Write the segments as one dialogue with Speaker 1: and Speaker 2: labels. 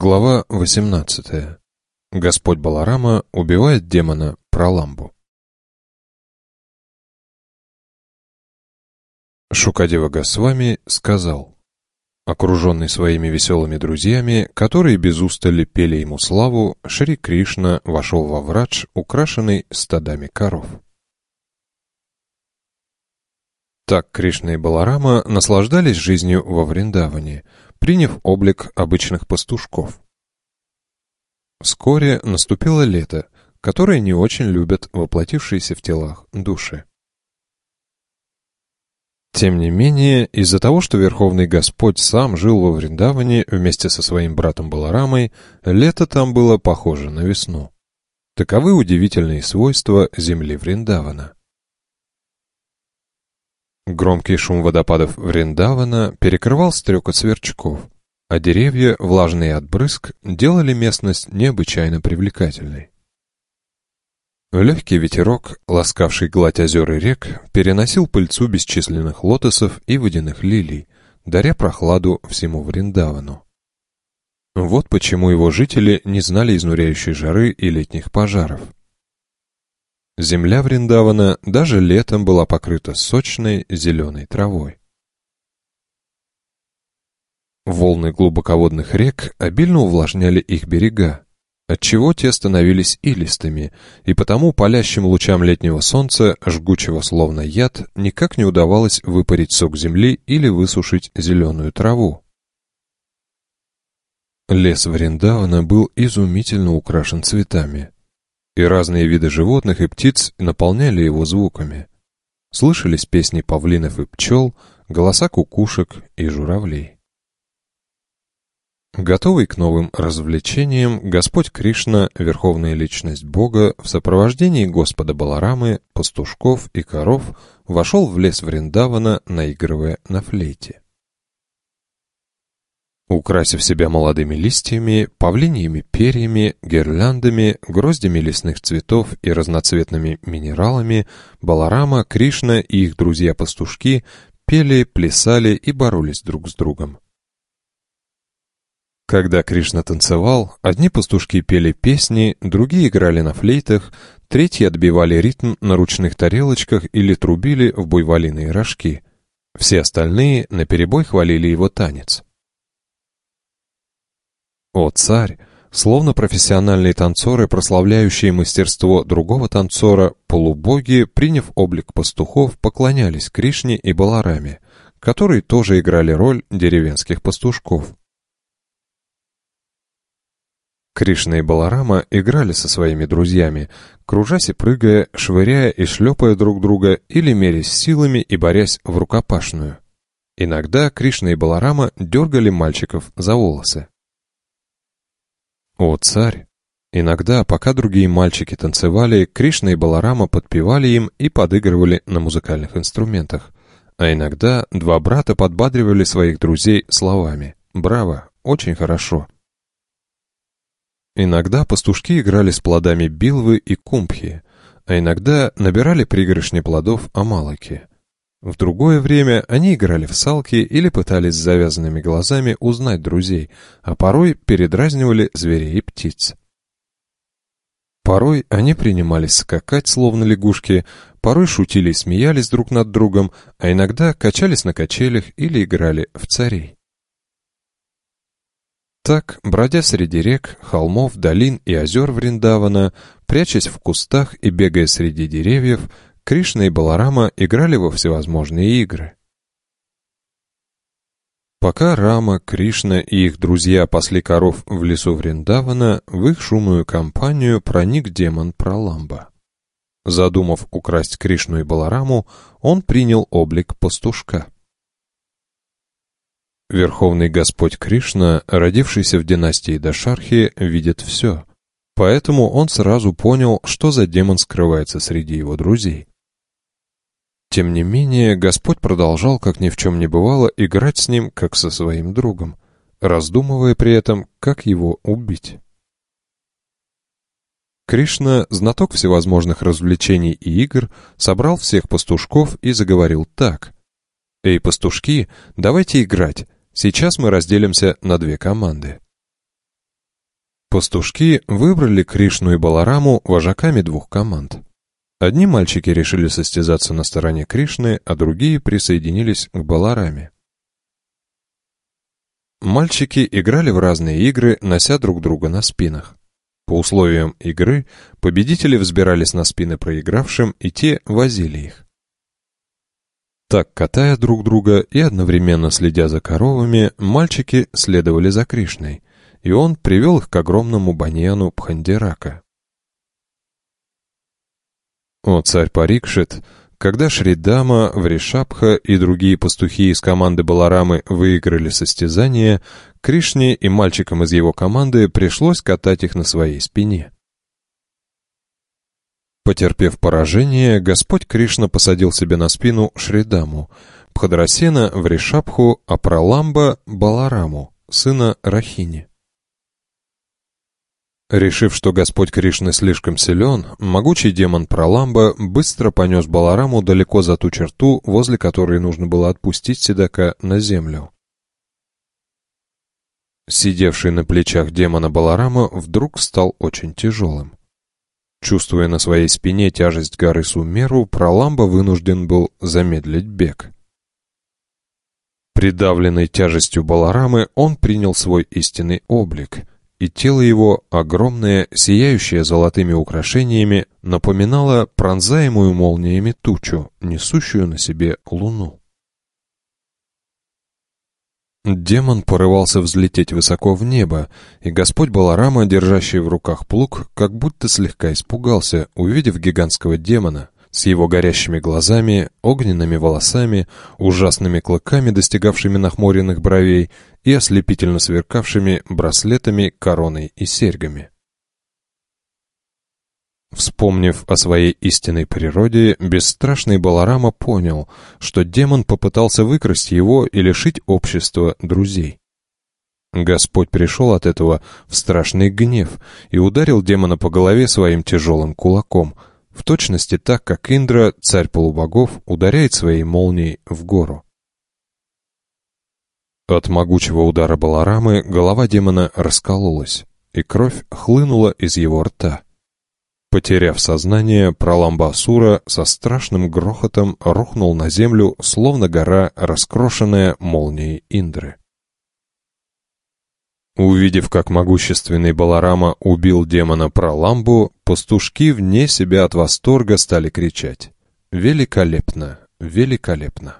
Speaker 1: Глава 18. Господь Баларама убивает демона Праламбу. Шукадева Госвами сказал, окруженный своими веселыми друзьями, которые без устали пели ему славу, Шри Кришна вошел во врадж, украшенный стадами коров. Так Кришна и Баларама наслаждались жизнью во Вриндаване, приняв облик обычных пастушков. Вскоре наступило лето, которое не очень любят воплотившиеся в телах души. Тем не менее, из-за того, что Верховный Господь сам жил во Вриндаване вместе со своим братом Баларамой, лето там было похоже на весну. Таковы удивительные свойства земли Вриндавана. Громкий шум водопадов Вриндавана перекрывал стрекот сверчков, а деревья, влажные от брызг, делали местность необычайно привлекательной. Легкий ветерок, ласкавший гладь озер и рек, переносил пыльцу бесчисленных лотосов и водяных лилий, даря прохладу всему Вриндавану. Вот почему его жители не знали изнуряющей жары и летних пожаров. Земля Вриндавана даже летом была покрыта сочной зеленой травой. Волны глубоководных рек обильно увлажняли их берега, отчего те становились илистыми, и потому палящим лучам летнего солнца, жгучего словно яд, никак не удавалось выпарить сок земли или высушить зеленую траву. Лес Вриндавана был изумительно украшен цветами, и разные виды животных и птиц наполняли его звуками. Слышались песни павлинов и пчел, голоса кукушек и журавлей. Готовый к новым развлечениям, Господь Кришна, Верховная Личность Бога, в сопровождении Господа Баларамы, пастушков и коров, вошел в лес Вриндавана, наигрывая на флейте. Украсив себя молодыми листьями, павлиньими перьями, гирляндами, гроздями лесных цветов и разноцветными минералами, Баларама, Кришна и их друзья-пастушки пели, плясали и боролись друг с другом. Когда Кришна танцевал, одни пастушки пели песни, другие играли на флейтах, третьи отбивали ритм на ручных тарелочках или трубили в буйволиные рожки. Все остальные наперебой хвалили его танец. О, царь! Словно профессиональные танцоры, прославляющие мастерство другого танцора, полубоги, приняв облик пастухов, поклонялись Кришне и Балараме, которые тоже играли роль деревенских пастушков. Кришна и Баларама играли со своими друзьями, кружась и прыгая, швыряя и шлепая друг друга или мерясь силами и борясь в рукопашную. Иногда Кришна и Баларама дергали мальчиков за волосы. О, царь! Иногда, пока другие мальчики танцевали, Кришна и Баларама подпевали им и подыгрывали на музыкальных инструментах, а иногда два брата подбадривали своих друзей словами «Браво! Очень хорошо!». Иногда пастушки играли с плодами билвы и кумбхи, а иногда набирали пригоршни плодов амалаки. В другое время они играли в салки или пытались с завязанными глазами узнать друзей, а порой передразнивали зверей и птиц. Порой они принимались скакать, словно лягушки, порой шутили и смеялись друг над другом, а иногда качались на качелях или играли в царей. Так, бродя среди рек, холмов, долин и озер Вриндавана, прячась в кустах и бегая среди деревьев, Кришна и Баларама играли во всевозможные игры. Пока Рама, Кришна и их друзья пасли коров в лесу Вриндавана, в их шумную компанию проник демон Праламба. Задумав украсть Кришну и Балараму, он принял облик пастушка. Верховный Господь Кришна, родившийся в династии Дашархи, видит все, поэтому он сразу понял, что за демон скрывается среди его друзей. Тем не менее, Господь продолжал, как ни в чем не бывало, играть с ним, как со своим другом, раздумывая при этом, как его убить. Кришна, знаток всевозможных развлечений и игр, собрал всех пастушков и заговорил так: «Эй, пастушки, давайте играть. Сейчас мы разделимся на две команды. Пастушки выбрали Кришну и Балараму вожаками двух команд. Одни мальчики решили состязаться на стороне Кришны, а другие присоединились к Балараме. Мальчики играли в разные игры, нося друг друга на спинах. По условиям игры победители взбирались на спины проигравшим, и те возили их. Так, катая друг друга и одновременно следя за коровами, мальчики следовали за Кришной, и он привел их к огромному баньяну Бхандирака. О царь Парикшит, когда Шридама, Вришабха и другие пастухи из команды Баларамы выиграли состязание, Кришне и мальчикам из его команды пришлось катать их на своей спине. Потерпев поражение, Господь Кришна посадил себе на спину Шридаму, Бхадрасена Вришабху, а Праламба Балараму, сына Рахини. Решив, что Господь Кришна слишком силен, могучий демон Праламба быстро понес Балараму далеко за ту черту, возле которой нужно было отпустить седока на землю. Сидевший на плечах демона Баларама вдруг стал очень тяжелым. Чувствуя на своей спине тяжесть горы Сумеру, Праламба вынужден был замедлить бег. Придавленный тяжестью Баларамы, он принял свой истинный облик, и тело его, огромное, сияющее золотыми украшениями, напоминало пронзаемую молниями тучу, несущую на себе луну. Демон порывался взлететь высоко в небо, и Господь Баларама, держащий в руках плуг, как будто слегка испугался, увидев гигантского демона с его горящими глазами, огненными волосами, ужасными клыками, достигавшими нахмуренных бровей, и ослепительно сверкавшими браслетами, короной и серьгами. Вспомнив о своей истинной природе, бесстрашный Баларама понял, что демон попытался выкрасть его и лишить общества друзей. Господь пришел от этого в страшный гнев и ударил демона по голове своим тяжелым кулаком, в точности так, как Индра, царь полубогов, ударяет своей молнией в гору. От могучего удара Баларамы голова демона раскололась, и кровь хлынула из его рта. Потеряв сознание, Праламба-асура со страшным грохотом рухнул на землю, словно гора, раскрошенная молнией Индры. Увидев, как могущественный Баларама убил демона Праламбу, пастушки вне себя от восторга стали кричать: «Великолепно! Великолепно!»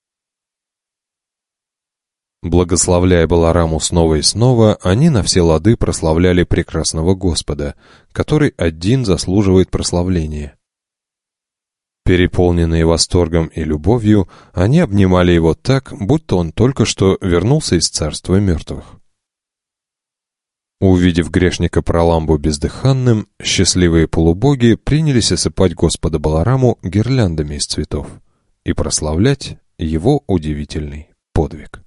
Speaker 1: Благословляя Балараму снова и снова, они на все лады прославляли прекрасного Господа, который один заслуживает прославления. Переполненные восторгом и любовью, они обнимали его так, будто он только что вернулся из царства мертвых. Увидев грешника Праламбу бездыханным, счастливые полубоги принялись осыпать Господа Балараму гирляндами из цветов и прославлять его удивительный подвиг.